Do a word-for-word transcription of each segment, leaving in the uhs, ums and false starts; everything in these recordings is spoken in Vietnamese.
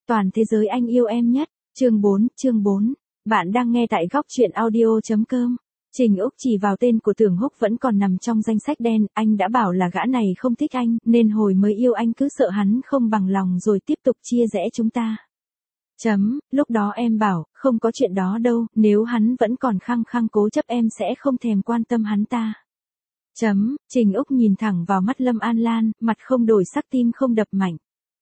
toàn thế giới anh yêu em nhất. Chương bốn, chương bốn. Bạn đang nghe tại góc truyện audio.com. Trình Úc chỉ vào tên của Tưởng Húc vẫn còn nằm trong danh sách đen, anh đã bảo là gã này không thích anh, nên hồi mới yêu anh cứ sợ hắn không bằng lòng rồi tiếp tục chia rẽ chúng ta. Chấm, lúc đó em bảo, không có chuyện đó đâu, nếu hắn vẫn còn khăng khăng cố chấp em sẽ không thèm quan tâm hắn ta. Chấm, Trình Úc nhìn thẳng vào mắt Lâm An Lan, mặt không đổi sắc tim không đập mạnh.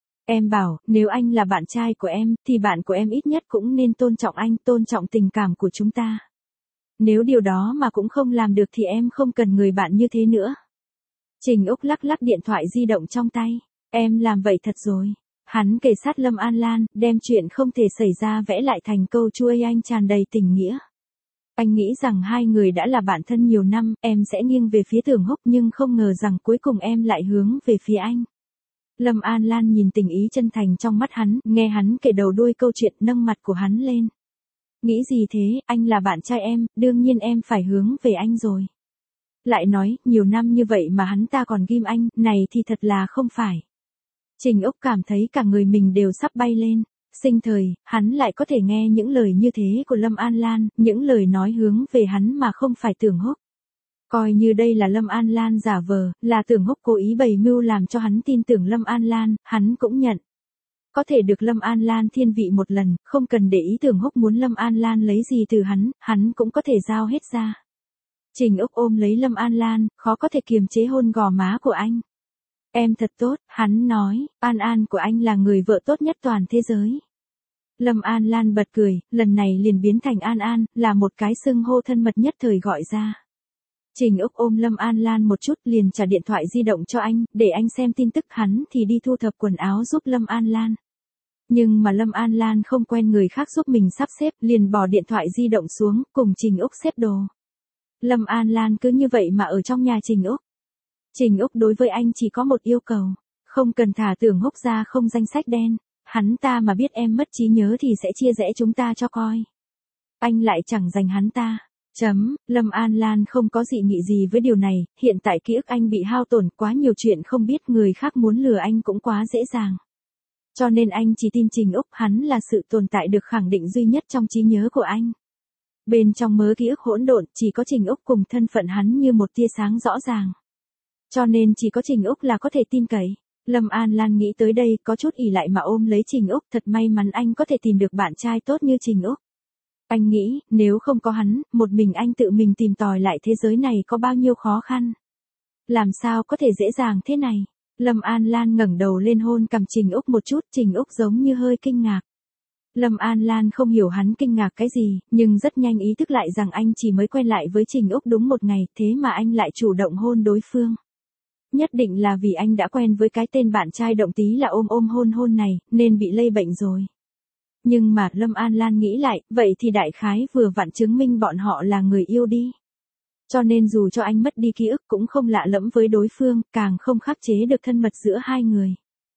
Em bảo, nếu anh là bạn trai của em, thì bạn của em ít nhất cũng nên tôn trọng anh, tôn trọng tình cảm của chúng ta. Nếu điều đó mà cũng không làm được thì em không cần người bạn như thế nữa. Trình Úc lắc lắc điện thoại di động trong tay. Em làm vậy thật rồi. Hắn kề sát Lâm An Lan, đem chuyện không thể xảy ra vẽ lại thành câu chuôi anh tràn đầy tình nghĩa. Anh nghĩ rằng hai người đã là bạn thân nhiều năm, em sẽ nghiêng về phía Tưởng Húc nhưng không ngờ rằng cuối cùng em lại hướng về phía anh. Lâm An Lan nhìn tình ý chân thành trong mắt hắn, nghe hắn kể đầu đuôi câu chuyện nâng mặt của hắn lên. Nghĩ gì thế, anh là bạn trai em, đương nhiên em phải hướng về anh rồi. Lại nói, nhiều năm như vậy mà hắn ta còn ghim anh, này thì thật là không phải. Trình Úc cảm thấy cả người mình đều sắp bay lên. Sinh thời, hắn lại có thể nghe những lời như thế của Lâm An Lan, những lời nói hướng về hắn mà không phải Tưởng Húc. Coi như đây là Lâm An Lan giả vờ, là Tưởng Húc cố ý bày mưu làm cho hắn tin tưởng Lâm An Lan, hắn cũng nhận. Có thể được Lâm An Lan thiên vị một lần, không cần để ý Tưởng Húc muốn Lâm An Lan lấy gì từ hắn, hắn cũng có thể giao hết ra. Trình Úc ôm lấy Lâm An Lan, khó có thể kiềm chế hôn gò má của anh. Em thật tốt, hắn nói, An An của anh là người vợ tốt nhất toàn thế giới. Lâm An Lan bật cười, lần này liền biến thành An An, là một cái xưng hô thân mật nhất thời gọi ra. Trình Úc ôm Lâm An Lan một chút liền trả điện thoại di động cho anh, để anh xem tin tức, hắn thì đi thu thập quần áo giúp Lâm An Lan. Nhưng mà Lâm An Lan không quen người khác giúp mình sắp xếp, liền bỏ điện thoại di động xuống, cùng Trình Úc xếp đồ. Lâm An Lan cứ như vậy mà ở trong nhà Trình Úc. Trình Úc đối với anh chỉ có một yêu cầu, không cần thả Tưởng Húc ra không danh sách đen, hắn ta mà biết em mất trí nhớ thì sẽ chia rẽ chúng ta cho coi. Anh lại chẳng dành hắn ta. Chấm, Lâm An Lan không có dị nghị gì với điều này, hiện tại ký ức anh bị hao tổn, quá nhiều chuyện không biết, người khác muốn lừa anh cũng quá dễ dàng. Cho nên anh chỉ tin Trình Úc, hắn là sự tồn tại được khẳng định duy nhất trong trí nhớ của anh. Bên trong mớ ký ức hỗn độn, chỉ có Trình Úc cùng thân phận hắn như một tia sáng rõ ràng. Cho nên chỉ có Trình Úc là có thể tin cậy. Lâm An Lan nghĩ tới đây, có chút ỷ lại mà ôm lấy Trình Úc, thật may mắn anh có thể tìm được bạn trai tốt như Trình Úc. Anh nghĩ, nếu không có hắn, một mình anh tự mình tìm tòi lại thế giới này có bao nhiêu khó khăn. Làm sao có thể dễ dàng thế này. Lâm An Lan ngẩng đầu lên hôn cằm Trình Úc một chút, Trình Úc giống như hơi kinh ngạc. Lâm An Lan không hiểu hắn kinh ngạc cái gì, nhưng rất nhanh ý thức lại rằng anh chỉ mới quen lại với Trình Úc đúng một ngày, thế mà anh lại chủ động hôn đối phương. Nhất định là vì anh đã quen với cái tên bạn trai động tí là ôm ôm hôn hôn này, nên bị lây bệnh rồi. Nhưng mà Lâm An Lan nghĩ lại, vậy thì đại khái vừa vặn chứng minh bọn họ là người yêu đi. Cho nên dù cho anh mất đi ký ức cũng không lạ lẫm với đối phương, càng không khắc chế được thân mật giữa hai người.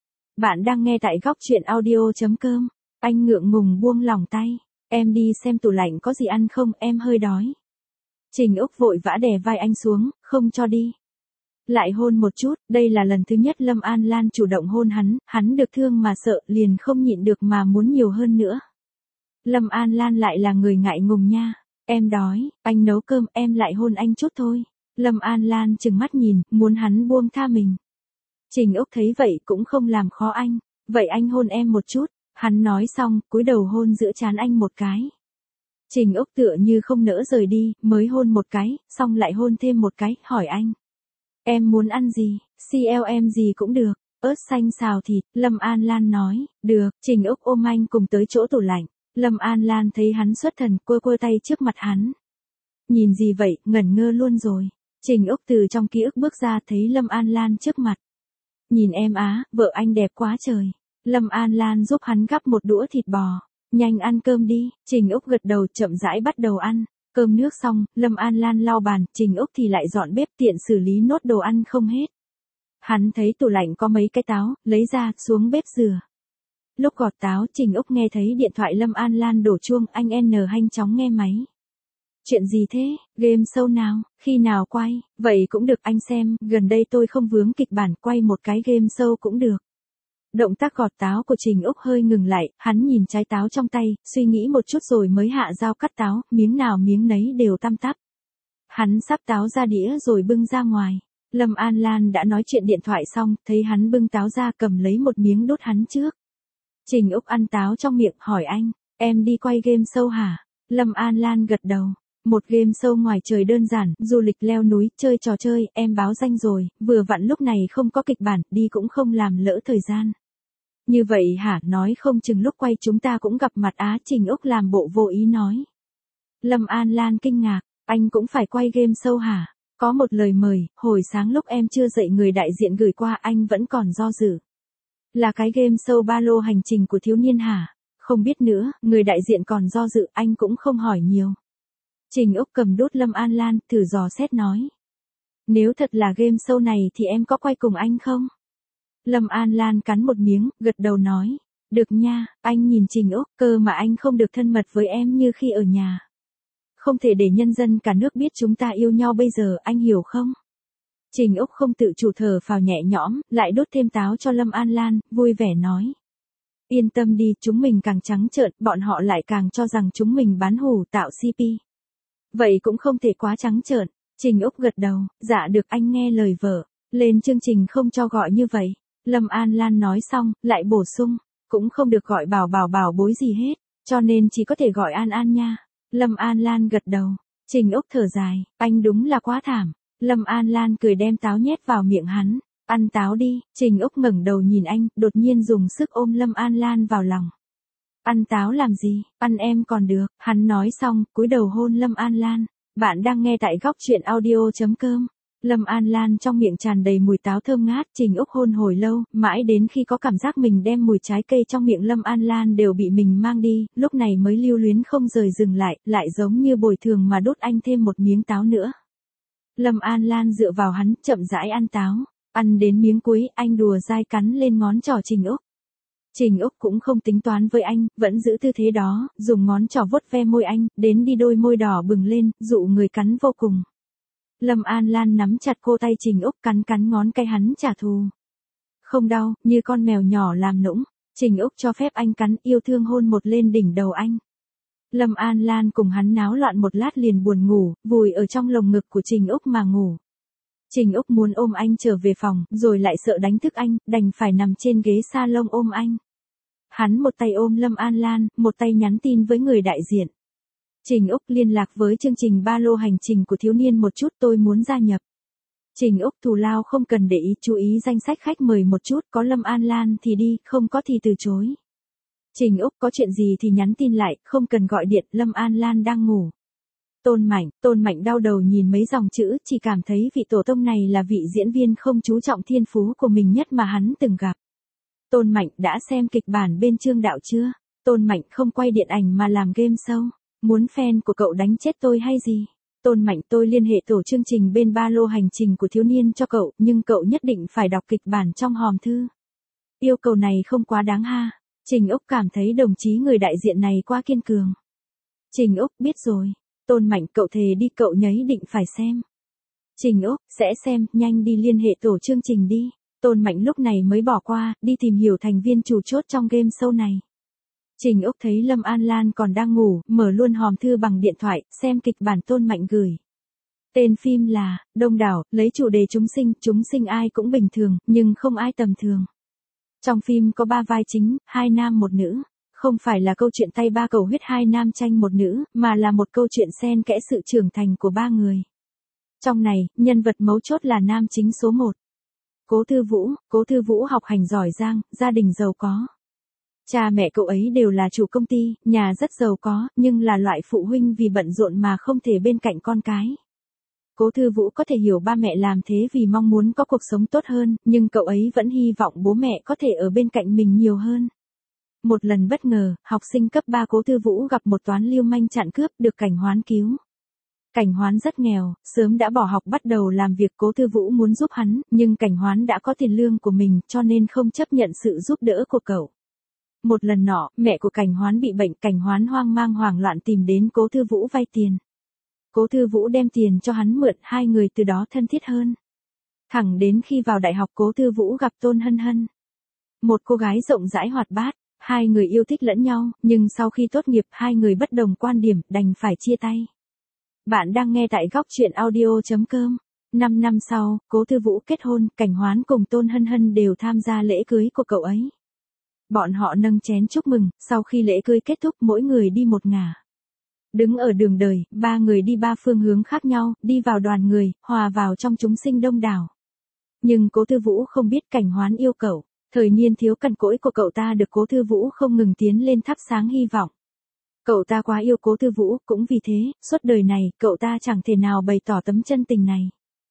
Bạn đang nghe tại góc truyện audio.com. Anh ngượng ngùng buông lỏng tay. Em đi xem tủ lạnh có gì ăn không, em hơi đói. Trình Úc vội vã đè vai anh xuống, không cho đi. Lại hôn một chút, đây là lần thứ nhất Lâm An Lan chủ động hôn hắn, hắn được thương mà sợ, liền không nhịn được mà muốn nhiều hơn nữa. Lâm An Lan lại là người ngại ngùng nha. Em đói, anh nấu cơm, em lại hôn anh chút thôi. Lâm An Lan trừng mắt nhìn, muốn hắn buông tha mình. Trình Úc thấy vậy cũng không làm khó anh. Vậy anh hôn em một chút. Hắn nói xong, cúi đầu hôn giữa trán anh một cái. Trình Úc tựa như không nỡ rời đi, mới hôn một cái, xong lại hôn thêm một cái, hỏi anh. Em muốn ăn gì, xê lờ em gì cũng được, ớt xanh xào thịt, Lâm An Lan nói, được, Trình Úc ôm anh cùng tới chỗ tủ lạnh. Lâm An Lan thấy hắn xuất thần, quơ quơ tay trước mặt hắn. Nhìn gì vậy, ngẩn ngơ luôn rồi. Trình Úc từ trong ký ức bước ra thấy Lâm An Lan trước mặt. Nhìn em á, vợ anh đẹp quá trời. Lâm An Lan giúp hắn gắp một đũa thịt bò. Nhanh ăn cơm đi, Trình Úc gật đầu chậm rãi bắt đầu ăn. Cơm nước xong, Lâm An Lan lau bàn, Trình Úc thì lại dọn bếp tiện xử lý nốt đồ ăn không hết. Hắn thấy tủ lạnh có mấy cái táo, lấy ra, xuống bếp rửa. Lúc gọt táo, Trình Úc nghe thấy điện thoại Lâm An Lan đổ chuông, anh N nhanh chóng nghe máy. Chuyện gì thế, game show nào, khi nào quay, vậy cũng được anh xem, gần đây tôi không vướng kịch bản, quay một cái game show cũng được. Động tác gọt táo của Trình Úc hơi ngừng lại, hắn nhìn trái táo trong tay, suy nghĩ một chút rồi mới hạ dao cắt táo, miếng nào miếng nấy đều tăm tắp. Hắn sắp táo ra đĩa rồi bưng ra ngoài. Lâm An Lan đã nói chuyện điện thoại xong, thấy hắn bưng táo ra cầm lấy một miếng đốt hắn trước. Trình Úc ăn táo trong miệng, hỏi anh, em đi quay game show hả? Lâm An Lan gật đầu. Một game show ngoài trời đơn giản, du lịch leo núi, chơi trò chơi, em báo danh rồi, vừa vặn lúc này không có kịch bản, đi cũng không làm lỡ thời gian. Như vậy hả, nói không chừng lúc quay chúng ta cũng gặp mặt á, Trình Úc làm bộ vô ý nói. Lâm An Lan kinh ngạc, anh cũng phải quay game show hả? Có một lời mời, hồi sáng lúc em chưa dậy người đại diện gửi qua anh vẫn còn do dự. Là cái game show ba lô hành trình của thiếu niên hả? Không biết nữa, người đại diện còn do dự, anh cũng không hỏi nhiều. Trình Úc cầm đốt Lâm An Lan, thử dò xét nói. Nếu thật là game show này thì em có quay cùng anh không? Lâm An Lan cắn một miếng, gật đầu nói. Được nha, anh nhìn Trình Úc, cơ mà anh không được thân mật với em như khi ở nhà. Không thể để nhân dân cả nước biết chúng ta yêu nhau bây giờ, anh hiểu không? Trình Úc không tự chủ thở phào nhẹ nhõm, lại đốt thêm táo cho Lâm An Lan, vui vẻ nói. Yên tâm đi, chúng mình càng trắng trợn, bọn họ lại càng cho rằng chúng mình bán hủ tạo xê pê. Vậy cũng không thể quá trắng trợn. Trình Úc gật đầu, dạ được, anh nghe lời vợ. Lên chương trình không cho gọi như vậy. Lâm An Lan nói xong, lại bổ sung, cũng không được gọi bảo bảo bảo bối gì hết, cho nên chỉ có thể gọi An An nha. Lâm An Lan gật đầu. Trình Úc thở dài, anh đúng là quá thảm. Lâm An Lan cười đem táo nhét vào miệng hắn. Ăn táo đi. Trình Úc ngẩng đầu nhìn anh, đột nhiên dùng sức ôm Lâm An Lan vào lòng. Ăn táo làm gì, ăn em còn được. Hắn nói xong, cúi đầu hôn Lâm An Lan. Bạn đang nghe tại góc truyện audio chấm com. Lâm An Lan trong miệng tràn đầy mùi táo thơm ngát, Trình Úc hôn hồi lâu, mãi đến khi có cảm giác mình đem mùi trái cây trong miệng Lâm An Lan đều bị mình mang đi, lúc này mới lưu luyến không rời dừng lại, lại giống như bồi thường mà đốt anh thêm một miếng táo nữa. Lâm An Lan dựa vào hắn, chậm rãi ăn táo, ăn đến miếng cuối, anh đùa dai cắn lên ngón trỏ Trình Úc. Trình Úc cũng không tính toán với anh, vẫn giữ tư thế đó, dùng ngón trỏ vuốt ve môi anh, đến đi đôi môi đỏ bừng lên, dụ người cắn vô cùng. Lâm An Lan nắm chặt cô tay Trình Úc, cắn cắn ngón tay hắn trả thù. Không đau, như con mèo nhỏ làm nũng. Trình Úc cho phép anh cắn, yêu thương hôn một lên đỉnh đầu anh. Lâm An Lan cùng hắn náo loạn một lát liền buồn ngủ, vùi ở trong lồng ngực của Trình Úc mà ngủ. Trình Úc muốn ôm anh trở về phòng, rồi lại sợ đánh thức anh, đành phải nằm trên ghế salon ôm anh. Hắn một tay ôm Lâm An Lan, một tay nhắn tin với người đại diện. Trình Úc liên lạc với chương trình ba lô hành trình của thiếu niên một chút, tôi muốn gia nhập. Trình Úc thù lao không cần để ý, chú ý danh sách khách mời một chút, có Lâm An Lan thì đi, không có thì từ chối. Trình Úc có chuyện gì thì nhắn tin lại, không cần gọi điện, Lâm An Lan đang ngủ. Tôn Mạnh, Tôn Mạnh đau đầu nhìn mấy dòng chữ, chỉ cảm thấy vị tổ tông này là vị diễn viên không chú trọng thiên phú của mình nhất mà hắn từng gặp. Tôn Mạnh đã xem kịch bản bên Trương Đạo chưa? Tôn Mạnh không quay điện ảnh mà làm game show. Muốn fan của cậu đánh chết tôi hay gì? Tôn Mạnh, tôi liên hệ tổ chương trình bên ba lô hành trình của thiếu niên cho cậu, nhưng cậu nhất định phải đọc kịch bản trong hòm thư. Yêu cầu này không quá đáng ha. Trình Úc cảm thấy đồng chí người đại diện này quá kiên cường. Trình Úc, biết rồi. Tôn Mạnh, cậu thề đi, cậu nhấy định phải xem. Trình Úc, sẽ xem, nhanh đi liên hệ tổ chương trình đi. Tôn Mạnh lúc này mới bỏ qua, đi tìm hiểu thành viên chủ chốt trong game show này. Trình Úc thấy Lâm An Lan còn đang ngủ, mở luôn hòm thư bằng điện thoại, xem kịch bản Tôn Mạnh gửi. Tên phim là, Đông Đảo, lấy chủ đề chúng sinh, chúng sinh ai cũng bình thường, nhưng không ai tầm thường. Trong phim có ba vai chính, hai nam một nữ. Không phải là câu chuyện tay ba cầu huyết hai nam tranh một nữ, mà là một câu chuyện xen kẽ sự trưởng thành của ba người. Trong này, nhân vật mấu chốt là nam chính số một. Cố Thư Vũ, Cố Thư Vũ học hành giỏi giang, gia đình giàu có. Cha mẹ cậu ấy đều là chủ công ty, nhà rất giàu có, nhưng là loại phụ huynh vì bận rộn mà không thể bên cạnh con cái. Cố Thư Vũ có thể hiểu ba mẹ làm thế vì mong muốn có cuộc sống tốt hơn, nhưng cậu ấy vẫn hy vọng bố mẹ có thể ở bên cạnh mình nhiều hơn. Một lần bất ngờ, học sinh cấp ba Cố Thư Vũ gặp một toán lưu manh chặn cướp, được Cảnh Hoán cứu. Cảnh Hoán rất nghèo, sớm đã bỏ học bắt đầu làm việc, Cố Thư Vũ muốn giúp hắn, nhưng Cảnh Hoán đã có tiền lương của mình, cho nên không chấp nhận sự giúp đỡ của cậu. Một lần nọ, mẹ của Cảnh Hoán bị bệnh, Cảnh Hoán hoang mang hoảng loạn tìm đến Cố Thư Vũ vay tiền. Cố Thư Vũ đem tiền cho hắn mượn, hai người từ đó thân thiết hơn. Thẳng đến khi vào đại học Cố Thư Vũ gặp Tôn Hân Hân. Một cô gái rộng rãi hoạt bát, hai người yêu thích lẫn nhau, nhưng sau khi tốt nghiệp hai người bất đồng quan điểm, đành phải chia tay. Bạn đang nghe tại góc truyện audio chấm com. Năm năm sau, Cố Thư Vũ kết hôn, Cảnh Hoán cùng Tôn Hân Hân đều tham gia lễ cưới của cậu ấy. Bọn họ nâng chén chúc mừng, sau khi lễ cưới kết thúc mỗi người đi một ngả. Đứng ở đường đời, ba người đi ba phương hướng khác nhau, đi vào đoàn người, hòa vào trong chúng sinh đông đảo. Nhưng Cố Thư Vũ không biết Cảnh Hoán yêu cậu. Thời niên thiếu cằn cỗi của cậu ta được Cố Thư Vũ không ngừng tiến lên thắp sáng hy vọng. Cậu ta quá yêu Cố Thư Vũ, cũng vì thế, suốt đời này, cậu ta chẳng thể nào bày tỏ tấm chân tình này.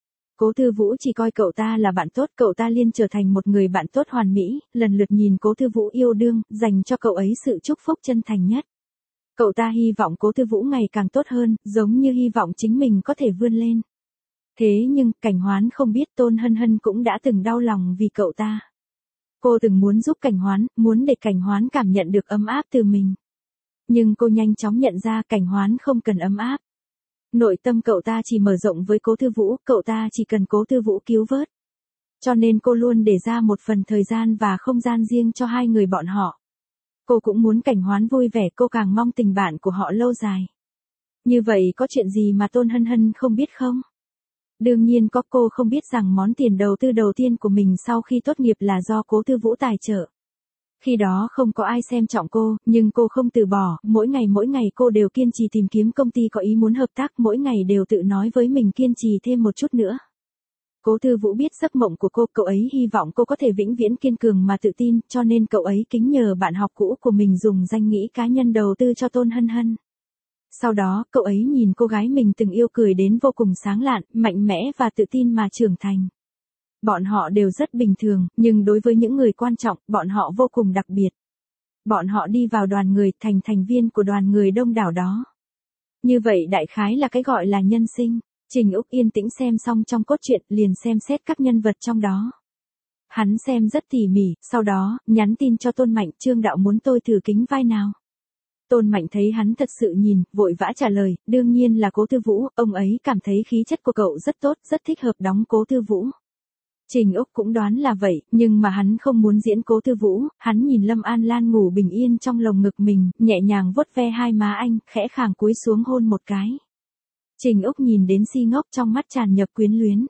Cố Thư Vũ chỉ coi cậu ta là bạn tốt, cậu ta liên trở thành một người bạn tốt hoàn mỹ, lần lượt nhìn Cố Thư Vũ yêu đương, dành cho cậu ấy sự chúc phúc chân thành nhất. Cậu ta hy vọng Cố Thư Vũ ngày càng tốt hơn, giống như hy vọng chính mình có thể vươn lên. Thế nhưng, Cảnh Hoán không biết Tôn Hân Hân cũng đã từng đau lòng vì cậu ta. Cô từng muốn giúp Cảnh Hoán, muốn để Cảnh Hoán cảm nhận được ấm áp từ mình. Nhưng cô nhanh chóng nhận ra Cảnh Hoán không cần ấm áp. Nội tâm cậu ta chỉ mở rộng với Cố Thư Vũ, cậu ta chỉ cần Cố Thư Vũ cứu vớt. Cho nên cô luôn để ra một phần thời gian và không gian riêng cho hai người bọn họ. Cô cũng muốn Cảnh Hoán vui vẻ, cô càng mong tình bạn của họ lâu dài. Như vậy có chuyện gì mà Tôn Hân Hân không biết không? Đương nhiên có, cô không biết rằng món tiền đầu tư đầu tiên của mình sau khi tốt nghiệp là do Cố Thư Vũ tài trợ. Khi đó không có ai xem trọng cô, nhưng cô không từ bỏ, mỗi ngày mỗi ngày cô đều kiên trì tìm kiếm công ty có ý muốn hợp tác, mỗi ngày đều tự nói với mình kiên trì thêm một chút nữa. Cố Thư Vũ biết giấc mộng của cô, cậu ấy hy vọng cô có thể vĩnh viễn kiên cường mà tự tin, cho nên cậu ấy kính nhờ bạn học cũ của mình dùng danh nghĩa cá nhân đầu tư cho Tôn Hân Hân. Sau đó, cậu ấy nhìn cô gái mình từng yêu cười đến vô cùng sáng lạn, mạnh mẽ và tự tin mà trưởng thành. Bọn họ đều rất bình thường, nhưng đối với những người quan trọng, bọn họ vô cùng đặc biệt. Bọn họ đi vào đoàn người, thành thành viên của đoàn người đông đảo đó. Như vậy đại khái là cái gọi là nhân sinh. Trình Úc yên tĩnh xem xong trong cốt truyện, liền xem xét các nhân vật trong đó. Hắn xem rất tỉ mỉ, sau đó, nhắn tin cho Tôn Mạnh, Trương đạo muốn tôi thử kính vai nào. Tôn Mạnh thấy hắn thật sự nhìn, vội vã trả lời, đương nhiên là Cố Thư Vũ, ông ấy cảm thấy khí chất của cậu rất tốt, rất thích hợp đóng Cố Thư Vũ. Trình Úc cũng đoán là vậy, nhưng mà hắn không muốn diễn Cố Thư Vũ, hắn nhìn Lâm An Lan ngủ bình yên trong lồng ngực mình, nhẹ nhàng vuốt ve hai má anh, khẽ khàng cúi xuống hôn một cái. Trình Úc nhìn đến si ngốc trong mắt tràn ngập quyến luyến.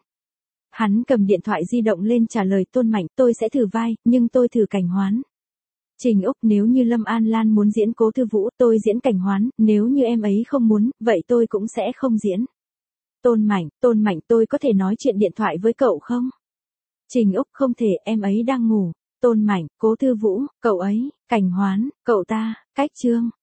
Hắn cầm điện thoại di động lên trả lời Tôn Mạnh, tôi sẽ thử vai, nhưng tôi thử Cảnh Hoán. Trình Úc, nếu như Lâm An Lan muốn diễn Cố Thư Vũ, tôi diễn Cảnh Hoán, nếu như em ấy không muốn, vậy tôi cũng sẽ không diễn. Tôn Mạnh, Tôn Mạnh, tôi có thể nói chuyện điện thoại với cậu không? Trình Úc, không thể, em ấy đang ngủ. Tôn Mạnh, Cố Thư Vũ, cậu ấy, Cảnh Hoán, cậu ta, cách Trương.